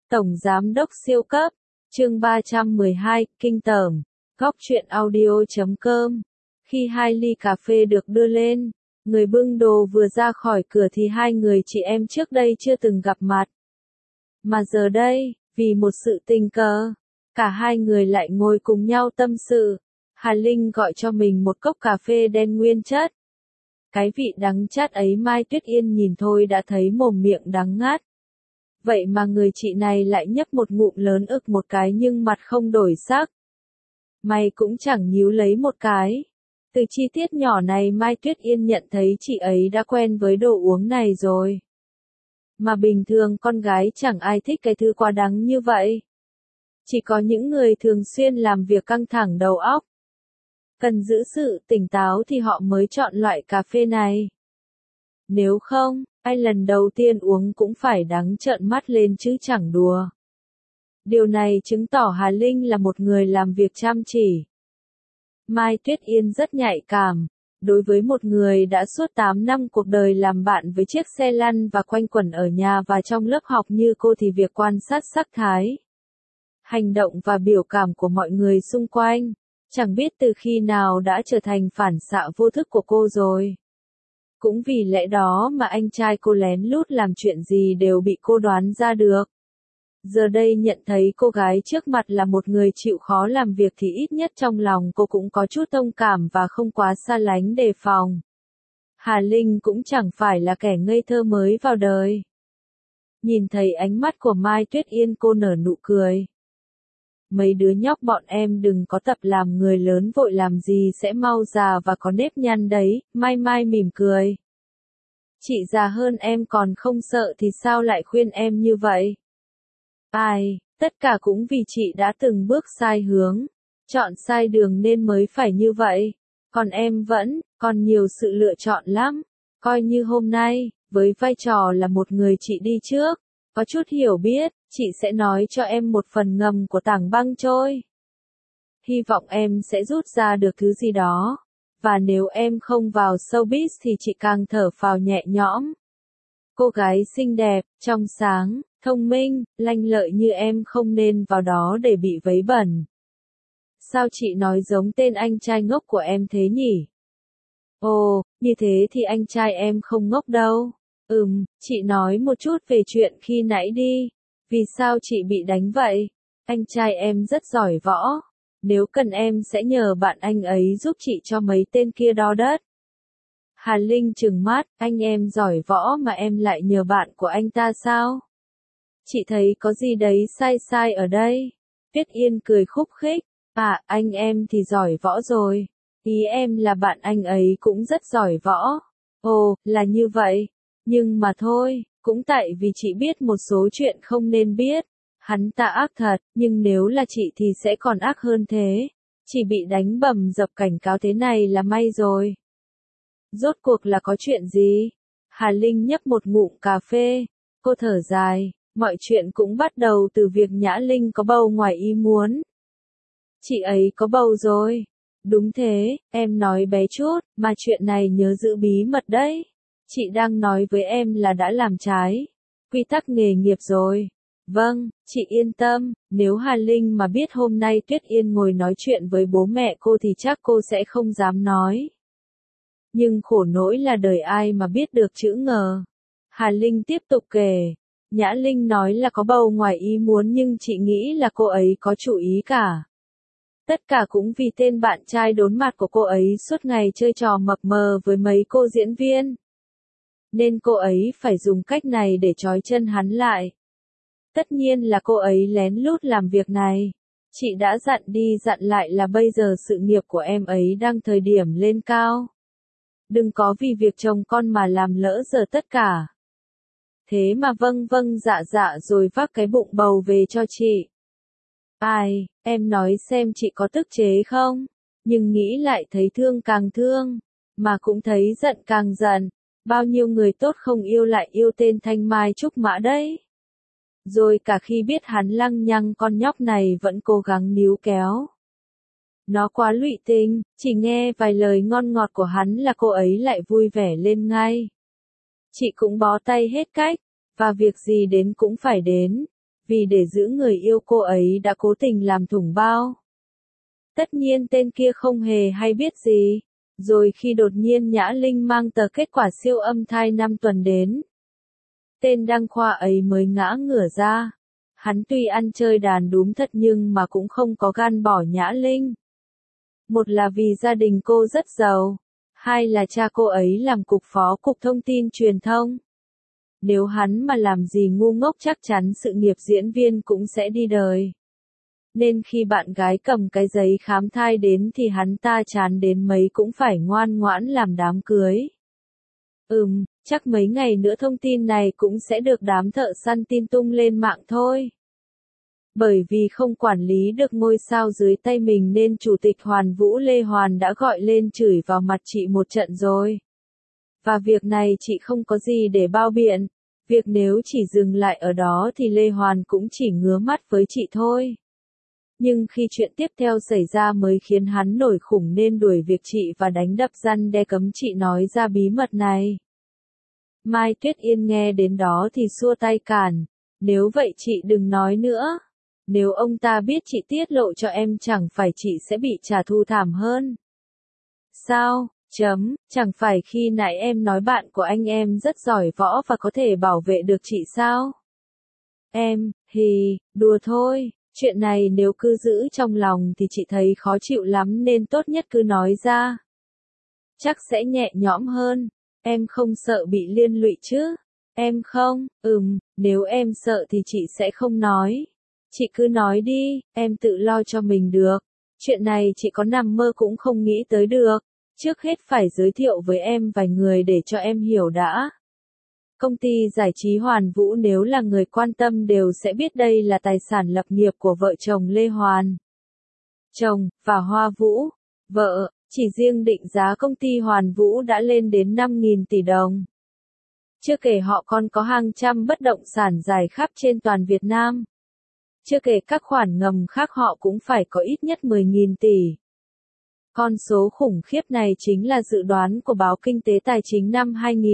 Tổng Giám đốc siêu cấp, chương 312, kinh tởm, góc truyện audio.com. Khi 2 ly cà phê được đưa lên, người bưng đồ vừa ra khỏi cửa thì hai người chị em trước đây chưa từng gặp mặt. Mà giờ đây, vì một sự tình cờ, cả hai người lại ngồi cùng nhau tâm sự. Hà Linh gọi cho mình một cốc cà phê đen nguyên chất. Cái vị đắng chát ấy Mai Tuyết Yên nhìn thôi đã thấy mồm miệng đắng ngắt. Vậy mà người chị này lại nhấp một ngụm lớn ực một cái nhưng mặt không đổi sắc. Mày cũng chẳng nhíu lấy một cái. Từ chi tiết nhỏ này Mai Tuyết Yên nhận thấy chị ấy đã quen với đồ uống này rồi. Mà bình thường con gái chẳng ai thích cái thứ quá đắng như vậy. Chỉ có những người thường xuyên làm việc căng thẳng đầu óc, cần giữ sự tỉnh táo thì họ mới chọn loại cà phê này. Nếu không, ai lần đầu tiên uống cũng phải đắng trợn mắt lên chứ chẳng đùa. Điều này chứng tỏ Hà Linh là một người làm việc chăm chỉ. Mai Tuyết Yên rất nhạy cảm. Đối với một người đã suốt 8 năm cuộc đời làm bạn với chiếc xe lăn và quanh quẩn ở nhà và trong lớp học như cô thì việc quan sát sắc thái, hành động và biểu cảm của mọi người xung quanh, chẳng biết từ khi nào đã trở thành phản xạ vô thức của cô rồi. Cũng vì lẽ đó mà anh trai cô lén lút làm chuyện gì đều bị cô đoán ra được. Giờ đây nhận thấy cô gái trước mặt là một người chịu khó làm việc thì ít nhất trong lòng cô cũng có chút thông cảm và không quá xa lánh đề phòng. Hà Linh cũng chẳng phải là kẻ ngây thơ mới vào đời. Nhìn thấy ánh mắt của Mai Tuyết Yên cô nở nụ cười. Mấy đứa nhóc bọn em đừng có tập làm người lớn vội làm gì sẽ mau già và có nếp nhăn đấy, Mai mỉm cười. Chị già hơn em còn không sợ thì sao lại khuyên em như vậy? Ai, tất cả cũng vì chị đã từng bước sai hướng, chọn sai đường nên mới phải như vậy. Còn em còn nhiều sự lựa chọn lắm. Coi như hôm nay, với vai trò là một người chị đi trước, có chút hiểu biết, chị sẽ nói cho em một phần ngầm của tảng băng trôi. Hy vọng em sẽ rút ra được thứ gì đó. Và nếu em không vào showbiz thì chị càng thở phào nhẹ nhõm. Cô gái xinh đẹp, trong sáng, thông minh, lanh lợi như em không nên vào đó để bị vấy bẩn. Sao chị nói giống tên anh trai ngốc của em thế nhỉ? Ồ, như thế thì anh trai em không ngốc đâu. Chị nói một chút về chuyện khi nãy đi. Vì sao chị bị đánh vậy? Anh trai em rất giỏi võ. Nếu cần em sẽ nhờ bạn anh ấy giúp chị cho mấy tên kia đo đất. Hà Linh trừng mắt, anh em giỏi võ mà em lại nhờ bạn của anh ta sao? Chị thấy có gì đấy sai ở đây. Tuyết Yên cười khúc khích. À, anh em thì giỏi võ rồi. Ý em là bạn anh ấy cũng rất giỏi võ. Ồ, là như vậy. Nhưng mà thôi, cũng tại vì chị biết một số chuyện không nên biết. Hắn ta ác thật, nhưng nếu là chị thì sẽ còn ác hơn thế. Chỉ bị đánh bầm dập cảnh cáo thế này là may rồi. Rốt cuộc là có chuyện gì? Hà Linh nhấp một ngụm cà phê. Cô thở dài, mọi chuyện cũng bắt đầu từ việc Nhã Linh có bầu ngoài ý muốn. Chị ấy có bầu rồi. Đúng thế, em nói bé chút, mà chuyện này nhớ giữ bí mật đấy. Chị đang nói với em là đã làm trái quy tắc nghề nghiệp rồi. Vâng, chị yên tâm, nếu Hà Linh mà biết hôm nay Tuyết Yên ngồi nói chuyện với bố mẹ cô thì chắc cô sẽ không dám nói. Nhưng khổ nỗi là đời ai mà biết được chữ ngờ. Hà Linh tiếp tục kể. Nhã Linh nói là có bầu ngoài ý muốn nhưng chị nghĩ là cô ấy có chủ ý cả. Tất cả cũng vì tên bạn trai đốn mặt của cô ấy suốt ngày chơi trò mập mờ với mấy cô diễn viên. Nên cô ấy phải dùng cách này để trói chân hắn lại. Tất nhiên là cô ấy lén lút làm việc này. Chị đã dặn đi dặn lại là bây giờ sự nghiệp của em ấy đang thời điểm lên cao. Đừng có vì việc chồng con mà làm lỡ giờ tất cả. Thế mà vâng dạ rồi vác cái bụng bầu về cho chị. Ai, em nói xem chị có tức chế không? Nhưng nghĩ lại thấy thương càng thương, mà cũng thấy giận càng giận. Bao nhiêu người tốt không yêu lại yêu tên Thanh Mai Trúc Mã đấy. Rồi cả khi biết hắn lăng nhăng con nhóc này vẫn cố gắng níu kéo. Nó quá lụy tình, chỉ nghe vài lời ngon ngọt của hắn là cô ấy lại vui vẻ lên ngay. Chị cũng bó tay hết cách, và việc gì đến cũng phải đến. vì để giữ người yêu cô ấy đã cố tình làm thủng bao. Tất nhiên tên kia không hề hay biết gì. Rồi khi đột nhiên Nhã Linh mang tờ kết quả siêu âm thai 5 tuần đến, tên đăng khoa ấy mới ngã ngửa ra. Hắn tuy ăn chơi đàn đúm thật nhưng mà cũng không có gan bỏ Nhã Linh. Một là vì gia đình cô rất giàu, hai là cha cô ấy làm cục phó cục thông tin truyền thông. Nếu hắn mà làm gì ngu ngốc chắc chắn sự nghiệp diễn viên cũng sẽ đi đời. Nên khi bạn gái cầm cái giấy khám thai đến thì hắn ta chán đến mấy cũng phải ngoan ngoãn làm đám cưới. Chắc mấy ngày nữa thông tin này cũng sẽ được đám thợ săn tin tung lên mạng thôi. Bởi vì không quản lý được ngôi sao dưới tay mình nên Chủ tịch Hoàn Vũ Lê Hoàn đã gọi lên chửi vào mặt chị một trận rồi. Và việc này chị không có gì để bao biện. Việc nếu chỉ dừng lại ở đó thì Lê Hoàn cũng chỉ ngứa mắt với chị thôi. Nhưng khi chuyện tiếp theo xảy ra mới khiến hắn nổi khủng nên đuổi việc chị và đánh đập răn đe cấm chị nói ra bí mật này. Mai Tuyết Yên nghe đến đó thì xua tay cản. Nếu vậy chị đừng nói nữa. Nếu ông ta biết chị tiết lộ cho em chẳng phải chị sẽ bị trả thù thảm hơn. Sao? Chẳng phải khi nãy em nói bạn của anh em rất giỏi võ và có thể bảo vệ được chị sao? Em, đùa thôi. Chuyện này nếu cứ giữ trong lòng thì chị thấy khó chịu lắm nên tốt nhất cứ nói ra. Chắc sẽ nhẹ nhõm hơn. Em không sợ bị liên lụy chứ? Em không, nếu em sợ thì chị sẽ không nói. Chị cứ nói đi, em tự lo cho mình được. Chuyện này chị có nằm mơ cũng không nghĩ tới được. Trước hết phải giới thiệu với em vài người để cho em hiểu đã. Công ty giải trí Hoàn Vũ nếu là người quan tâm đều sẽ biết đây là tài sản lập nghiệp của vợ chồng Lê Hoàn. Chồng, và Hoa Vũ, vợ, chỉ riêng định giá công ty Hoàn Vũ đã lên đến 5.000 tỷ đồng. Chưa kể họ còn có hàng trăm bất động sản dài khắp trên toàn Việt Nam. Chưa kể các khoản ngầm khác họ cũng phải có ít nhất 10.000 tỷ. Con số khủng khiếp này chính là dự đoán của báo Kinh tế Tài chính năm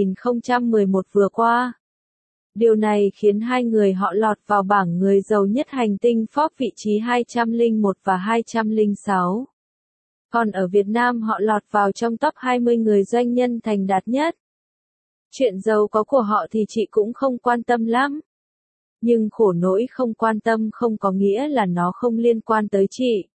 2011 vừa qua. Điều này khiến hai người họ lọt vào bảng người giàu nhất hành tinh Forbes vị trí 201 và 206. Còn ở Việt Nam họ lọt vào trong top 20 người doanh nhân thành đạt nhất. Chuyện giàu có của họ thì chị cũng không quan tâm lắm. Nhưng khổ nỗi không quan tâm không có nghĩa là nó không liên quan tới chị.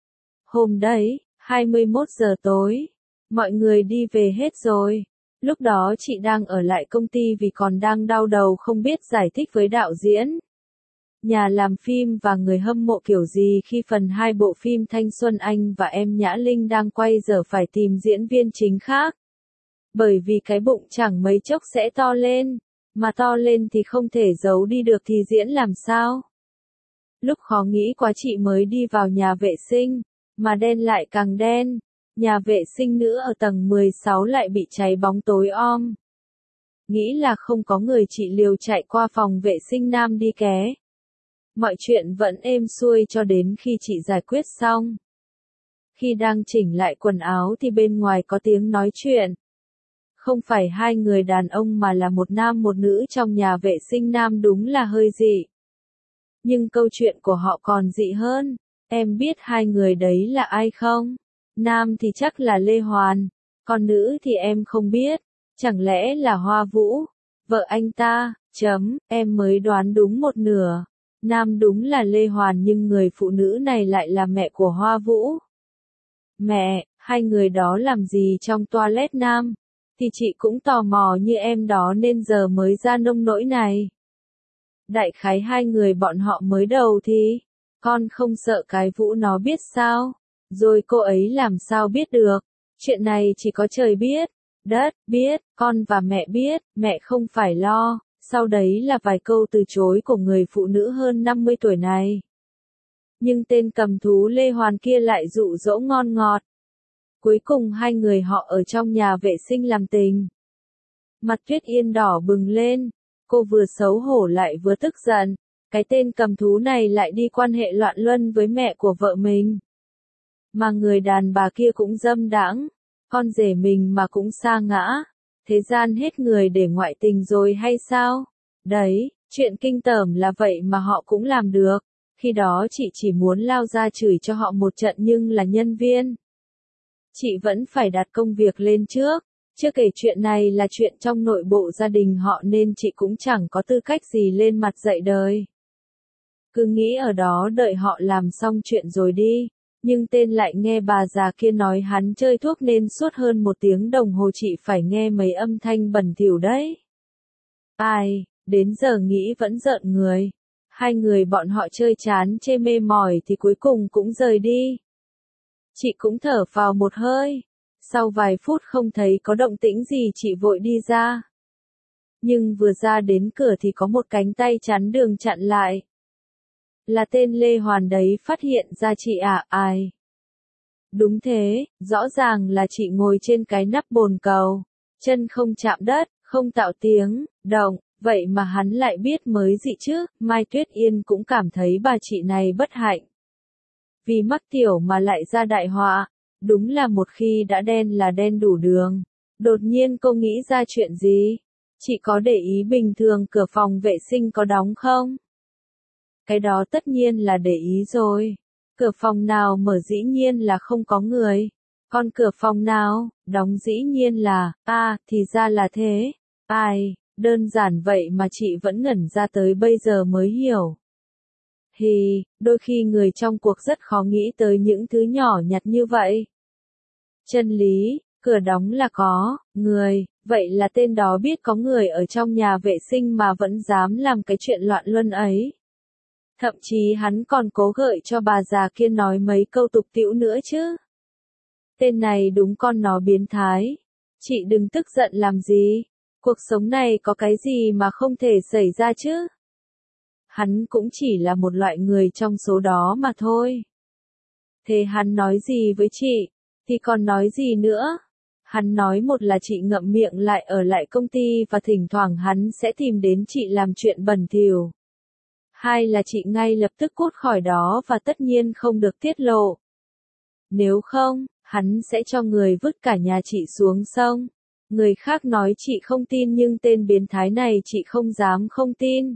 Hôm đấy, 21 giờ tối, mọi người đi về hết rồi. Lúc đó chị đang ở lại công ty vì còn đang đau đầu không biết giải thích với đạo diễn, nhà làm phim và người hâm mộ kiểu gì khi phần 2 bộ phim Thanh Xuân Anh và Em Nhã Linh đang quay giờ phải tìm diễn viên chính khác. Bởi vì cái bụng chẳng mấy chốc sẽ to lên, mà to lên thì không thể giấu đi được thì diễn làm sao? Lúc khó nghĩ quá chị mới đi vào nhà vệ sinh, mà đen lại càng đen. Nhà vệ sinh nữ ở tầng 16 lại bị cháy bóng tối om. Nghĩ là không có người chị liều chạy qua phòng vệ sinh nam đi ké. Mọi chuyện vẫn êm xuôi cho đến khi chị giải quyết xong. Khi đang chỉnh lại quần áo thì bên ngoài có tiếng nói chuyện. Không phải hai người đàn ông mà là một nam một nữ trong nhà vệ sinh nam, đúng là hơi dị. Nhưng câu chuyện của họ còn dị hơn. Em biết hai người đấy là ai không? Nam thì chắc là Lê Hoàn, còn nữ thì em không biết. Chẳng lẽ là Hoa Vũ, vợ anh ta? Em mới đoán đúng một nửa. Nam đúng là Lê Hoàn nhưng người phụ nữ này lại là mẹ của Hoa Vũ. Mẹ, hai người đó làm gì trong toilet nam? Thì chị cũng tò mò như em đó nên giờ mới ra nông nỗi này. Đại khái hai người bọn họ mới đầu thì, con không sợ cái Vũ nó biết sao? Rồi cô ấy làm sao biết được? Chuyện này chỉ có trời biết, đất biết, con và mẹ biết, mẹ không phải lo. Sau đấy là vài câu từ chối của người phụ nữ hơn 50 tuổi này. Nhưng tên cầm thú Lê Hoàn kia lại dụ dỗ ngon ngọt. Cuối cùng hai người họ ở trong nhà vệ sinh làm tình. Mặt Tuyết Yên đỏ bừng lên, cô vừa xấu hổ lại vừa tức giận. Cái tên cầm thú này lại đi quan hệ loạn luân với mẹ của vợ mình. Mà người đàn bà kia cũng dâm đãng, con rể mình mà cũng sa ngã. Thế gian hết người để ngoại tình rồi hay sao? Đấy, Chuyện kinh tởm là vậy mà họ cũng làm được. Khi đó chị chỉ muốn lao ra chửi cho họ một trận nhưng là nhân viên. Chị vẫn phải đặt công việc lên trước. Chưa kể chuyện này là chuyện trong nội bộ gia đình họ nên chị cũng chẳng có tư cách gì lên mặt dạy đời. Cứ nghĩ ở đó đợi họ làm xong chuyện rồi đi. Nhưng tên lại nghe bà già kia nói hắn chơi thuốc nên suốt hơn 1 tiếng đồng hồ chị phải nghe mấy âm thanh bẩn thỉu đấy. Ai, đến giờ nghĩ vẫn rợn người. Hai người bọn họ chơi chán chê mê mỏi thì cuối cùng cũng rời đi. Chị cũng thở phào một hơi. Sau vài phút không thấy có động tĩnh gì chị vội đi ra. Nhưng vừa ra đến cửa thì có một cánh tay chắn đường chặn lại. Là tên Lê Hoàn đấy, phát hiện ra chị à? Ai? Đúng thế, rõ ràng là chị ngồi trên cái nắp bồn cầu. Chân không chạm đất, không tạo tiếng động, vậy mà hắn lại biết mới gì chứ. Mai Tuyết Yên cũng cảm thấy bà chị này bất hạnh. Vì mắc tiểu mà lại ra đại họa. Đúng là một khi đã đen là đen đủ đường. Đột nhiên cô nghĩ ra chuyện gì? Chị có để ý bình thường cửa phòng vệ sinh có đóng không? Cái đó tất nhiên là để ý rồi. Cửa phòng nào mở dĩ nhiên là không có người. Còn cửa phòng nào, đóng dĩ nhiên là, thì ra là thế. Ai, đơn giản vậy mà chị vẫn ngẩn ra tới bây giờ mới hiểu. Đôi khi người trong cuộc rất khó nghĩ tới những thứ nhỏ nhặt như vậy. Chân lý, cửa đóng là có người, vậy là tên đó biết có người ở trong nhà vệ sinh mà vẫn dám làm cái chuyện loạn luân ấy. Thậm chí hắn còn cố gợi cho bà già kia nói mấy câu tục tĩu nữa chứ. Tên này đúng con nó biến thái. Chị đừng tức giận làm gì. Cuộc sống này có cái gì mà không thể xảy ra chứ. Hắn cũng chỉ là một loại người trong số đó mà thôi. Thế hắn nói gì với chị? Thì còn nói gì nữa? Hắn nói một là chị ngậm miệng lại ở lại công ty và thỉnh thoảng hắn sẽ tìm đến chị làm chuyện bẩn thỉu. Hai là chị ngay lập tức cút khỏi đó và tất nhiên không được tiết lộ. Nếu không, hắn sẽ cho người vứt cả nhà chị xuống sông. Người khác nói chị không tin nhưng tên biến thái này chị không dám không tin.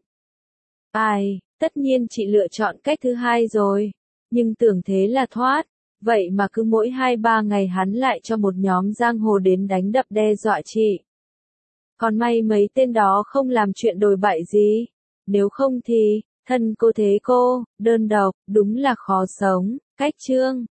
Tất nhiên chị lựa chọn cách thứ hai rồi. Nhưng tưởng thế là thoát. Vậy mà cứ mỗi 2-3 ngày hắn lại cho một nhóm giang hồ đến đánh đập đe dọa chị. Còn may mấy tên đó không làm chuyện đồi bại gì. Nếu không thì, thân cô thế cô, đơn độc, đúng là khó sống. Cách chương